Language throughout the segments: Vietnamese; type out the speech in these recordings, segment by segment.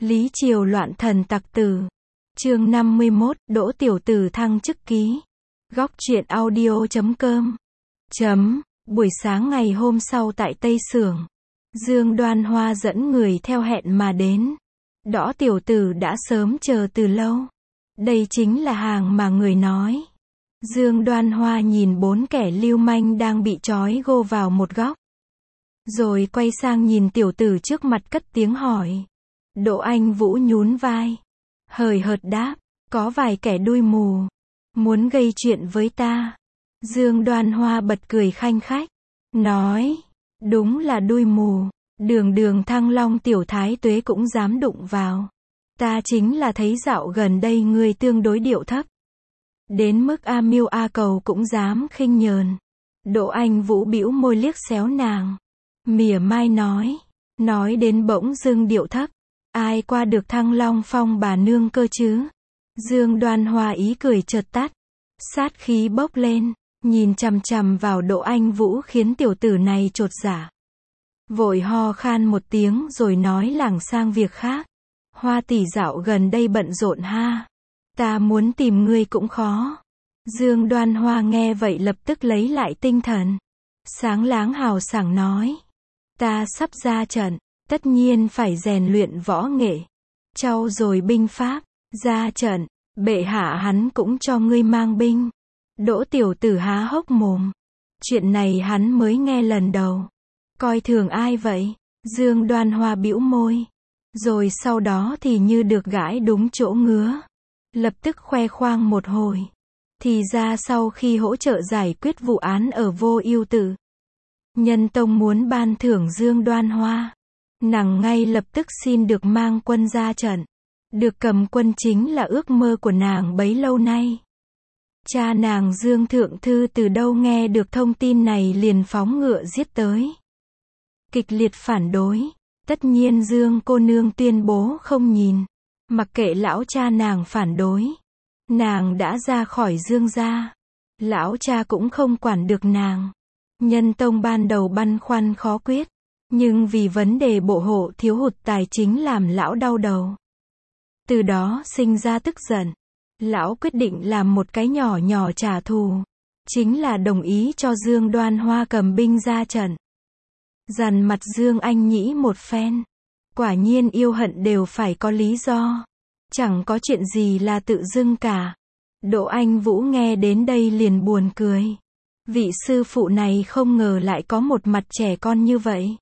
Lý triều loạn thần tặc tử. Chương 51, Đỗ tiểu tử thăng chức ký. Góc truyện audio.com. Buổi sáng ngày hôm sau tại Tây Xưởng, Dương Đoan Hoa dẫn người theo hẹn mà đến. Đỗ tiểu tử đã sớm chờ từ lâu. Đây chính là hàng mà người nói. Dương Đoan Hoa nhìn 4 kẻ lưu manh đang bị trói gô vào một góc. Rồi quay sang nhìn tiểu tử trước mặt cất tiếng hỏi. Đỗ Anh Vũ nhún vai. Hời hợt đáp, có vài kẻ đuôi mù. Muốn gây chuyện với ta. Dương Đoan Hoa bật cười khanh khách. Nói, đúng là đuôi mù. Đường Thăng Long tiểu thái tuế cũng dám đụng vào. Ta chính là thấy dạo gần đây ngươi tương đối điệu thấp. Đến mức A Miêu A Cầu cũng dám khinh nhờn. Đỗ Anh Vũ bĩu môi liếc xéo nàng. Mỉa mai nói đến bỗng dưng điệu thấp. Ai qua được Thăng Long Phong bà nương cơ chứ? Dương Đoan Hoa ý cười chợt tắt. Sát khí bốc lên, nhìn chằm chằm vào Đỗ Anh Vũ khiến tiểu tử này chột dạ. Vội ho khan một tiếng rồi nói lảng sang việc khác. Hoa tỷ dạo gần đây bận rộn ha. Ta muốn tìm ngươi cũng khó. Dương Đoan Hoa nghe vậy lập tức lấy lại tinh thần. Sáng láng hào sảng nói. Ta sắp ra trận, tất nhiên phải rèn luyện võ nghệ. Trau dồi binh pháp, ra trận, bệ hạ hắn cũng cho ngươi mang binh. Đỗ tiểu tử há hốc mồm. Chuyện này hắn mới nghe lần đầu. Coi thường ai vậy? Dương Đoan Hoa bĩu môi. Rồi sau đó thì như được gãi đúng chỗ ngứa. Lập tức khoe khoang một hồi. Thì ra sau khi hỗ trợ giải quyết vụ án ở Vô Ưu Tự, Nhân Tông muốn ban thưởng Dương Đoan Hoa. Nàng ngay lập tức xin được mang quân ra trận. Được cầm quân chính là ước mơ của nàng bấy lâu nay. Cha nàng Dương Thượng Thư từ đâu nghe được thông tin này liền phóng ngựa giết tới. Kịch liệt phản đối. Tất nhiên Dương cô nương tuyên bố không nhìn. Mặc kệ lão cha nàng phản đối. Nàng đã ra khỏi Dương gia. Lão cha cũng không quản được nàng. Nhân Tông ban đầu băn khoăn khó quyết. Nhưng vì vấn đề bộ hộ thiếu hụt tài chính làm lão đau đầu. Từ đó sinh ra tức giận. Lão quyết định làm một cái nhỏ nhỏ trả thù. Chính là đồng ý cho Dương Đoan Hoa cầm binh ra trận. Dằn mặt Dương Anh Nhĩ một phen. Quả nhiên yêu hận đều phải có lý do. Chẳng có chuyện gì là tự dưng cả. Đỗ Anh Vũ nghe đến đây liền buồn cười. Vị sư phụ này không ngờ lại có một mặt trẻ con như vậy.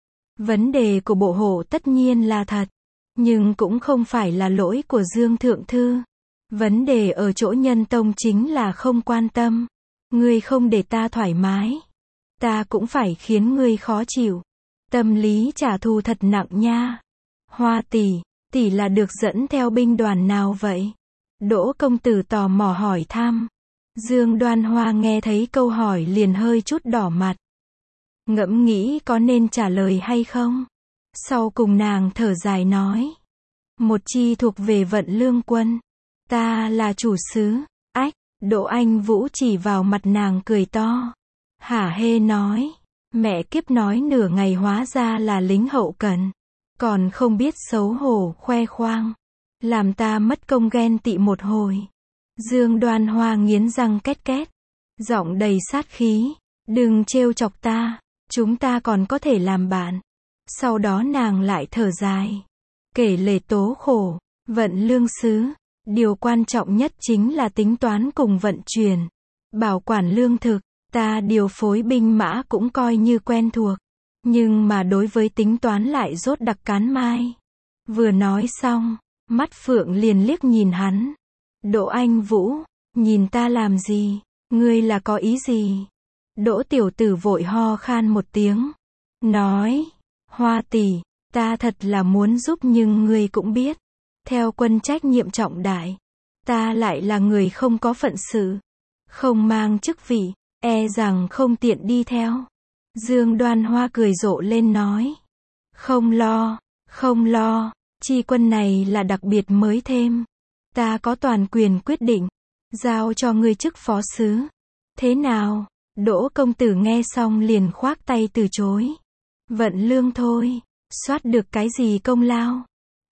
Vấn đề của bộ hộ tất nhiên là thật. Nhưng cũng không phải là lỗi của Dương Thượng Thư. Vấn đề ở chỗ Nhân Tông chính là không quan tâm. Ngươi không để ta thoải mái. Ta cũng phải khiến ngươi khó chịu. Tâm lý trả thù thật nặng nha. Hoa tỷ là được dẫn theo binh đoàn nào vậy? Đỗ công tử tò mò hỏi thăm. Dương Đoan Hoa nghe thấy câu hỏi liền hơi chút đỏ mặt. Ngẫm nghĩ có nên trả lời hay không? Sau cùng nàng thở dài nói. Một chi thuộc về Vận Lương quân. Ta là chủ sứ. Ách, Đỗ Anh Vũ chỉ vào mặt nàng cười to. Hả hê nói. Mẹ kiếp nói nửa ngày hóa ra là lính hậu cần. Còn không biết xấu hổ khoe khoang. Làm ta mất công ghen tị một hồi. Dương Đoan Hoa nghiến răng két két. Giọng đầy sát khí. Đừng trêu chọc ta. Chúng ta còn có thể làm bạn. Sau đó nàng lại thở dài. Kể lể tố khổ. Vận Lương sứ. Điều quan trọng nhất chính là tính toán cùng vận chuyển. Bảo quản lương thực. Ta điều phối binh mã cũng coi như quen thuộc. Nhưng mà đối với tính toán lại rốt đặc cán mai. Vừa nói xong, mắt Phượng liền liếc nhìn hắn. Đỗ Anh Vũ, nhìn ta làm gì? Ngươi là có ý gì? Đỗ tiểu tử vội ho khan một tiếng. Nói, Hoa tỷ, ta thật là muốn giúp nhưng ngươi cũng biết. Theo quân trách nhiệm trọng đại. Ta lại là người không có phận sự. Không mang chức vị, e rằng không tiện đi theo. Dương Đoan Hoa cười rộ lên nói. Không lo, chi quân này là đặc biệt mới thêm. Ta có toàn quyền quyết định. Giao cho ngươi chức phó sứ. Thế nào? Đỗ công tử nghe xong liền khoác tay từ chối. Vận Lương thôi. Soát được cái gì công lao?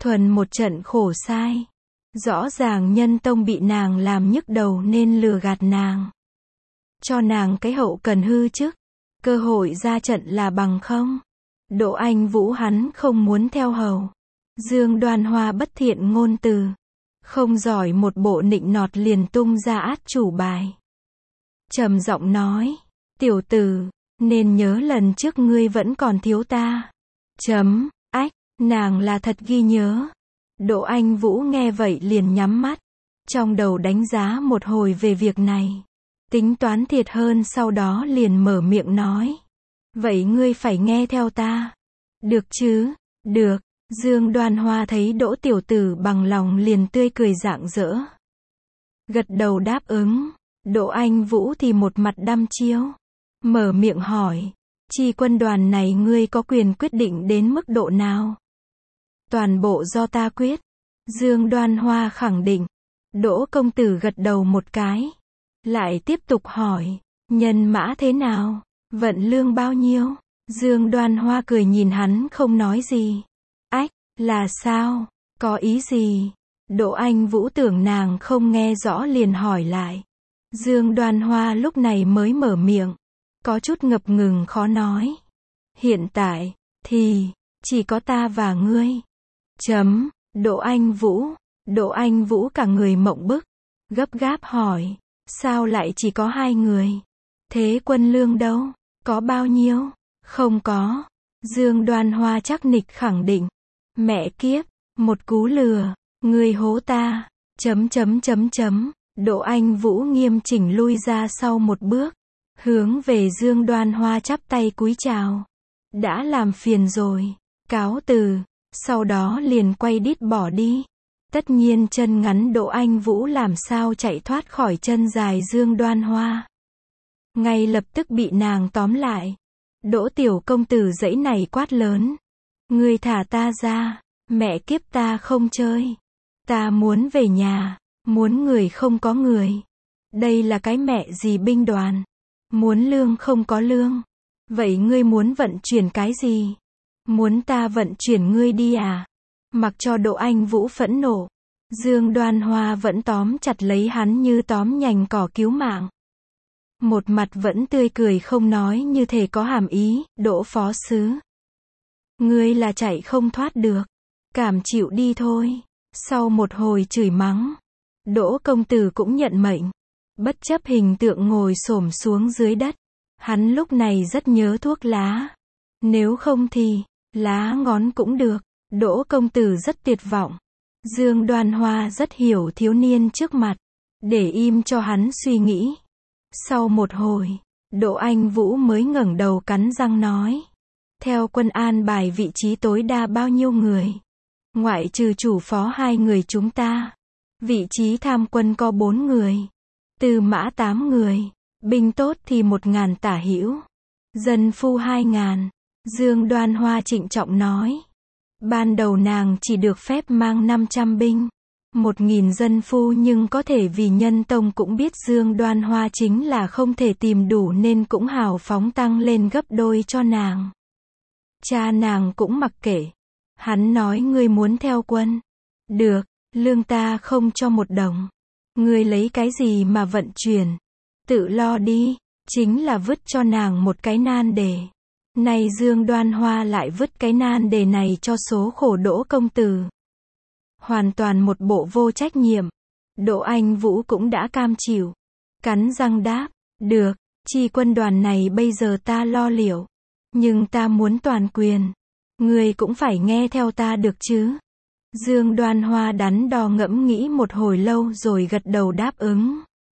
thuần một trận khổ sai. Rõ ràng nhân tông bị nàng làm nhức đầu nên lừa gạt nàng. Cho nàng cái hậu cần hư chức, cơ hội ra trận là bằng không. Đỗ Anh Vũ hắn không muốn theo hầu. Dương Đoan Hoa bất thiện ngôn từ, không giỏi một bộ nịnh nọt liền tung ra át chủ bài. Trầm giọng nói, tiểu tử, nên nhớ lần trước ngươi vẫn còn thiếu ta. Ách, nàng là thật ghi nhớ. Đỗ Anh Vũ nghe vậy liền nhắm mắt, trong đầu đánh giá một hồi về việc này. Tính toán thiệt hơn sau đó liền mở miệng nói. Vậy ngươi phải nghe theo ta. Được chứ? Được. Dương Đoan Hoa thấy Đỗ tiểu tử bằng lòng liền tươi cười rạng rỡ. Gật đầu đáp ứng. Đỗ Anh Vũ thì một mặt đăm chiêu. Mở miệng hỏi. Chi quân đoàn này ngươi có quyền quyết định đến mức độ nào? Toàn bộ do ta quyết. Dương Đoan Hoa khẳng định. Đỗ công tử gật đầu một cái. Lại tiếp tục hỏi. Nhân mã thế nào? Vận lương bao nhiêu? Dương Đoan Hoa cười nhìn hắn không nói gì. Ách, là sao? Có ý gì? Đỗ Anh Vũ tưởng nàng không nghe rõ liền hỏi lại. Dương Đoan Hoa lúc này mới mở miệng. Có chút ngập ngừng khó nói. Hiện tại, thì, chỉ có ta và ngươi. Đỗ Anh Vũ cả người mộng bức. Gấp gáp hỏi. Sao lại chỉ có 2 người? Thế quân lương đâu? Có bao nhiêu? Không có. Dương Đoan Hoa chắc nịch khẳng định. Mẹ kiếp, một cú lừa, ngươi hố ta. Đỗ Anh Vũ nghiêm chỉnh lui ra sau một bước, hướng về Dương Đoan Hoa chắp tay cúi chào. Đã làm phiền rồi, cáo từ, sau đó liền quay đít bỏ đi. Tất nhiên chân ngắn Đỗ Anh Vũ làm sao chạy thoát khỏi chân dài Dương Đoan Hoa. Ngay lập tức bị nàng tóm lại. Đỗ tiểu công tử giãy này quát lớn. Ngươi thả ta ra, mẹ kiếp ta không chơi. Ta muốn về nhà, muốn người không có người. Đây là cái mẹ gì binh đoàn. Muốn lương không có lương. Vậy ngươi muốn vận chuyển cái gì? Muốn ta vận chuyển ngươi đi à? Mặc cho Đỗ Anh Vũ phẫn nộ, Dương Đoan Hoa vẫn tóm chặt lấy hắn như tóm nhành cỏ cứu mạng. Một mặt vẫn tươi cười không nói như thể có hàm ý. Đỗ phó sứ, ngươi là chạy không thoát được, cảm chịu đi thôi. Sau một hồi chửi mắng, Đỗ công tử cũng nhận mệnh, bất chấp hình tượng ngồi xổm xuống dưới đất. Hắn lúc này rất nhớ thuốc lá. Nếu không thì, lá ngón cũng được. Đỗ công tử rất tuyệt vọng. Dương Đoan Hoa rất hiểu thiếu niên trước mặt, để im cho hắn suy nghĩ. Sau một hồi, Đỗ Anh Vũ mới ngẩng đầu cắn răng nói. Theo quân an bài vị trí tối đa bao nhiêu người? Ngoại trừ chủ phó 2 người chúng ta. Vị trí tham quân có 4 người. Tư mã 8 người. Binh tốt thì 1.000 tả hữu. Dân phu 2.000. Dương Đoan Hoa trịnh trọng nói. Ban đầu nàng chỉ được phép mang 500 binh. 1.000 dân phu nhưng có thể vì nhân tông cũng biết Dương Đoan Hoa chính là không thể tìm đủ nên cũng hào phóng tăng lên gấp đôi cho nàng. Cha nàng cũng mặc kệ. Hắn nói ngươi muốn theo quân. Được, lương ta không cho 1 đồng. Ngươi lấy cái gì mà vận chuyển? Tự lo đi, chính là vứt cho nàng một cái nan đề. Này Dương Đoan Hoa lại vứt cái nan đề này cho số khổ Đỗ công tử. Hoàn toàn một bộ vô trách nhiệm. Đỗ Anh Vũ cũng đã cam chịu. Cắn răng đáp, được, chi quân đoàn này bây giờ ta lo liệu. Nhưng ta muốn toàn quyền. Ngươi cũng phải nghe theo ta được chứ. Dương Đoan Hoa đắn đo ngẫm nghĩ một hồi lâu rồi gật đầu đáp ứng.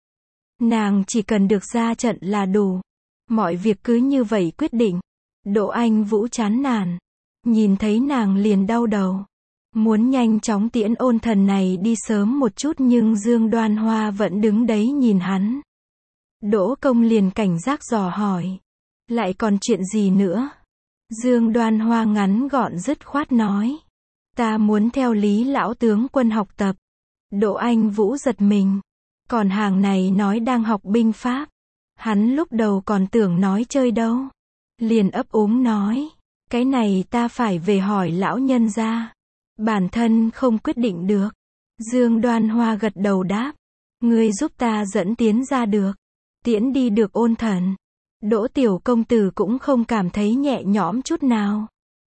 Nàng chỉ cần được ra trận là đủ. Mọi việc cứ như vậy quyết định. Đỗ Anh Vũ chán nản. Nhìn thấy nàng liền đau đầu. Muốn nhanh chóng tiễn ôn thần này đi sớm một chút nhưng Dương Đoan Hoa vẫn đứng đấy nhìn hắn. Đỗ công liền cảnh giác dò hỏi. Lại còn chuyện gì nữa? Dương Đoan Hoa ngắn gọn dứt khoát nói. Ta muốn theo Lý lão tướng quân học tập. Đỗ Anh Vũ giật mình. Còn hàng này nói đang học binh pháp. Hắn lúc đầu còn tưởng nói chơi đâu. Liền ấp úng nói. Cái này ta phải về hỏi lão nhân gia. Bản thân không quyết định được. Dương Đoan Hoa gật đầu đáp. Ngươi giúp ta dẫn Tiến ra được. Tiễn đi được Ôn Thần. Đỗ tiểu công tử cũng không cảm thấy nhẹ nhõm chút nào.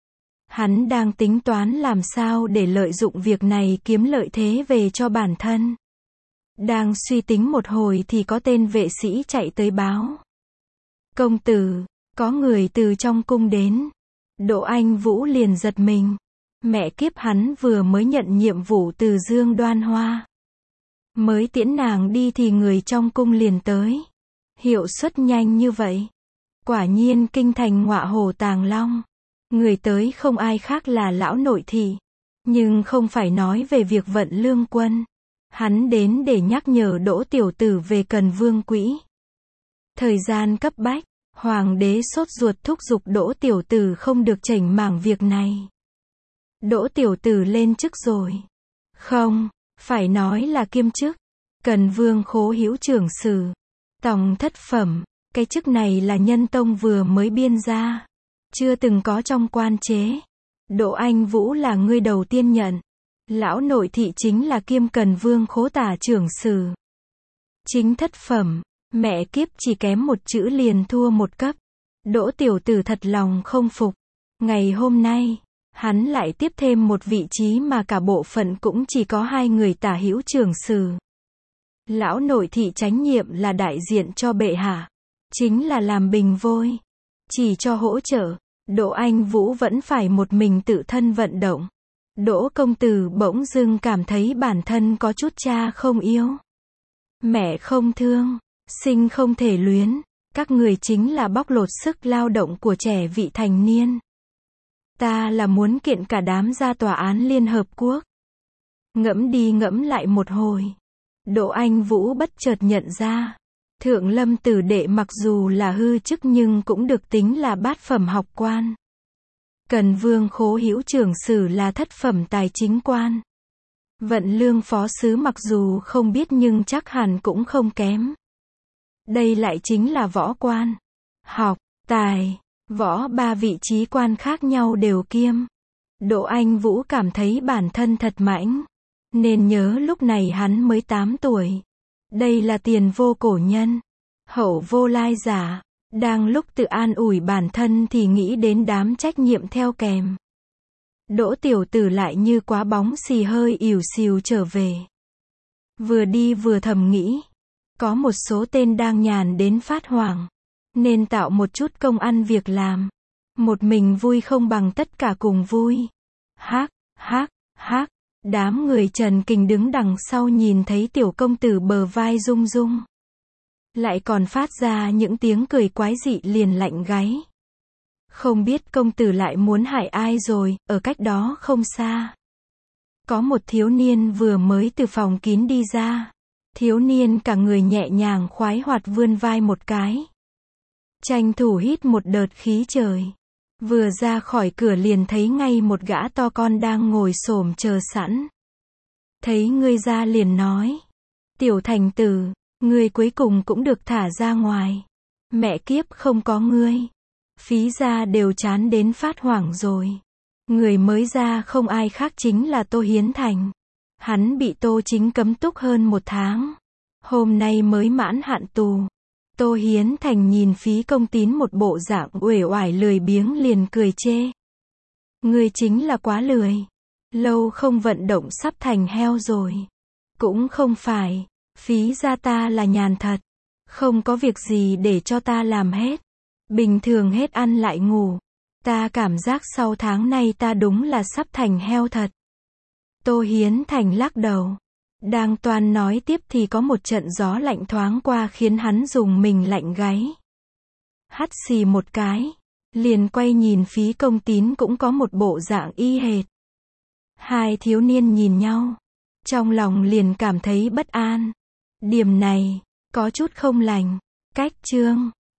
Hắn đang tính toán làm sao để lợi dụng việc này kiếm lợi thế về cho bản thân. Đang suy tính một hồi thì có tên vệ sĩ chạy tới báo. Công tử, có người từ trong cung đến. Đỗ Anh Vũ liền giật mình. Mẹ kiếp, hắn vừa mới nhận nhiệm vụ từ Dương Đoan Hoa. Mới tiễn nàng đi thì người trong cung liền tới. Hiệu suất nhanh như vậy. Quả nhiên kinh thành ngọa hổ tàng long. Người tới không ai khác là lão nội thị. Nhưng không phải nói về việc vận lương quân. Hắn đến để nhắc nhở Đỗ tiểu tử về Cần Vương quỹ. Thời gian cấp bách, hoàng đế sốt ruột thúc giục Đỗ tiểu tử không được chảnh mảng việc này. Đỗ tiểu tử lên chức rồi. Không, phải nói là kiêm chức. Cần Vương Khố Hữu trưởng sử. Tòng thất phẩm, cái chức này là Nhân Tông vừa mới biên ra. Chưa từng có trong quan chế. Đỗ Anh Vũ là người đầu tiên nhận. Lão nội thị chính là kiêm Cần Vương Khố tả trưởng sử. Chính thất phẩm, mẹ kiếp, chỉ kém một chữ liền thua một cấp. Đỗ tiểu tử thật lòng không phục. Ngày hôm nay, hắn lại tiếp thêm một vị trí mà cả bộ phận cũng chỉ có 2 người tả hữu trưởng sử. Lão nội thị chánh nhiệm là đại diện cho bệ hạ. Chính là làm bình vôi. Chỉ cho hỗ trợ, Đỗ Anh Vũ vẫn phải một mình tự thân vận động. Đỗ công tử bỗng dưng cảm thấy bản thân có chút cha không yêu. Mẹ không thương, sinh không thể luyến. Các người chính là bóc lột sức lao động của trẻ vị thành niên. Ta là muốn kiện cả đám ra tòa án Liên Hợp Quốc. Ngẫm đi ngẫm lại một hồi. Đỗ Anh Vũ bất chợt nhận ra. Thượng Lâm tử đệ mặc dù là hư chức nhưng cũng được tính là bát phẩm học quan. Cần Vương Khố Hữu trưởng sử là thất phẩm tài chính quan. Vận lương phó sứ mặc dù không biết nhưng chắc hẳn cũng không kém. Đây lại chính là võ quan. Học, tài, võ, 3 vị trí quan khác nhau đều kiêm. Đỗ Anh Vũ cảm thấy bản thân thật mãnh. Nên nhớ lúc này hắn mới 8 tuổi. Đây là tiền vô cổ nhân. Hậu vô lai giả. Đang lúc tự an ủi bản thân thì nghĩ đến đám trách nhiệm theo kèm. Đỗ tiểu tử lại như quá bóng xì hơi ỉu xìu trở về. Vừa đi vừa thầm nghĩ. Có một số tên đang nhàn đến phát hoảng. Nên tạo một chút công ăn việc làm. Một mình vui không bằng tất cả cùng vui. Hác, hác, hác. Đám người Trần Kình đứng đằng sau nhìn thấy tiểu công tử bờ vai rung rung. Lại còn phát ra những tiếng cười quái dị liền lạnh gáy. Không biết công tử lại muốn hại ai rồi, ở cách đó không xa. Có một thiếu niên vừa mới từ phòng kín đi ra. Thiếu niên cả người nhẹ nhàng khoái hoạt vươn vai một cái. Tranh thủ hít một đợt khí trời. Vừa ra khỏi cửa liền thấy ngay một gã to con đang ngồi xổm chờ sẵn. Thấy ngươi ra liền nói. Tiểu thành tử, ngươi cuối cùng cũng được thả ra ngoài. Mẹ kiếp, không có ngươi. Phí gia đều chán đến phát hoảng rồi. Người mới ra không ai khác chính là Tô Hiến Thành. Hắn bị Tô Chính cấm túc hơn 1 tháng. Hôm nay mới mãn hạn tù. Tô Hiến Thành nhìn Phí Công Tín một bộ dạng uể oải lười biếng liền cười chê. Ngươi chính là quá lười. Lâu không vận động sắp thành heo rồi. Cũng không phải. Phí gia ta là nhàn thật. Không có việc gì để cho ta làm hết. Bình thường hết ăn lại ngủ. Ta cảm giác sau tháng nay ta đúng là sắp thành heo thật. Tô Hiến Thành lắc đầu. Đang toan nói tiếp thì có một trận gió lạnh thoáng qua khiến hắn dùng mình lạnh gáy. Hắt xì một cái. Liền quay nhìn Phí Công Tín cũng có một bộ dạng y hệt. Hai thiếu niên nhìn nhau. Trong lòng liền cảm thấy bất an. Điểm này, có chút không lành. Cách chương